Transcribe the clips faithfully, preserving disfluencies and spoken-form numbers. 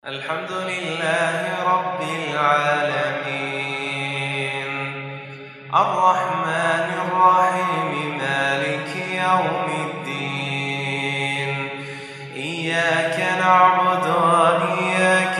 الحمد لله رب العالمين الرحمن الرحيم مالك يوم الدين إياك نعبد وإياك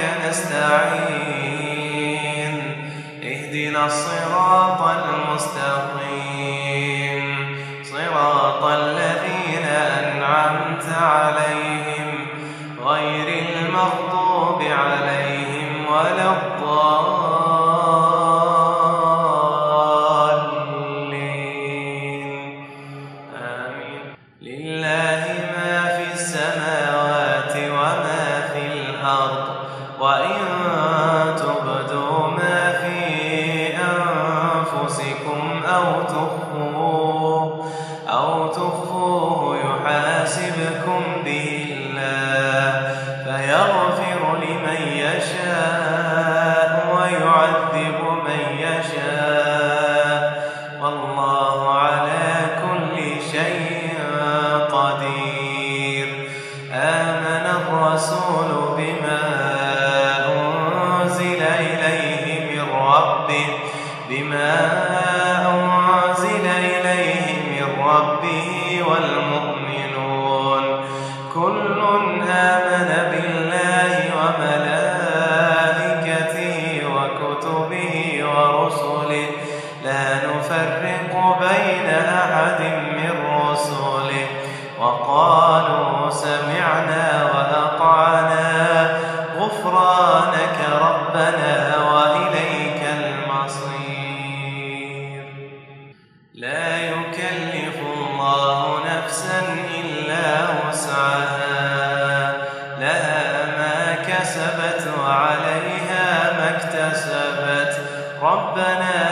نستعين اهدنا الصراط المستقيم صراط الذين أنعمت عليهم غير المغضوب عليهم ولا الضالين آمين. لله ما في السماوات وما في الأرض وإن تبدوا ما في أنفسكم أو تخفوه أو تخفوه يحاسبكم به الله فيغفر لمن يشاء ويعذب من يشاء والله على كل شيء قدير. آمن الرسول بما أنزل إليه من ربه بما أنزل إليه من ربه والمؤمنون كل آمن بالله وملائكته وكتبه ورسله لا نفرق بين أحد من رسله وقالوا سمعنا وأطعنا غفرانك ربنا وإليك المصير. لا يكلف الله نفسا إلا وسعها لها ما كسبت وعليها ما اكتسبت ربنا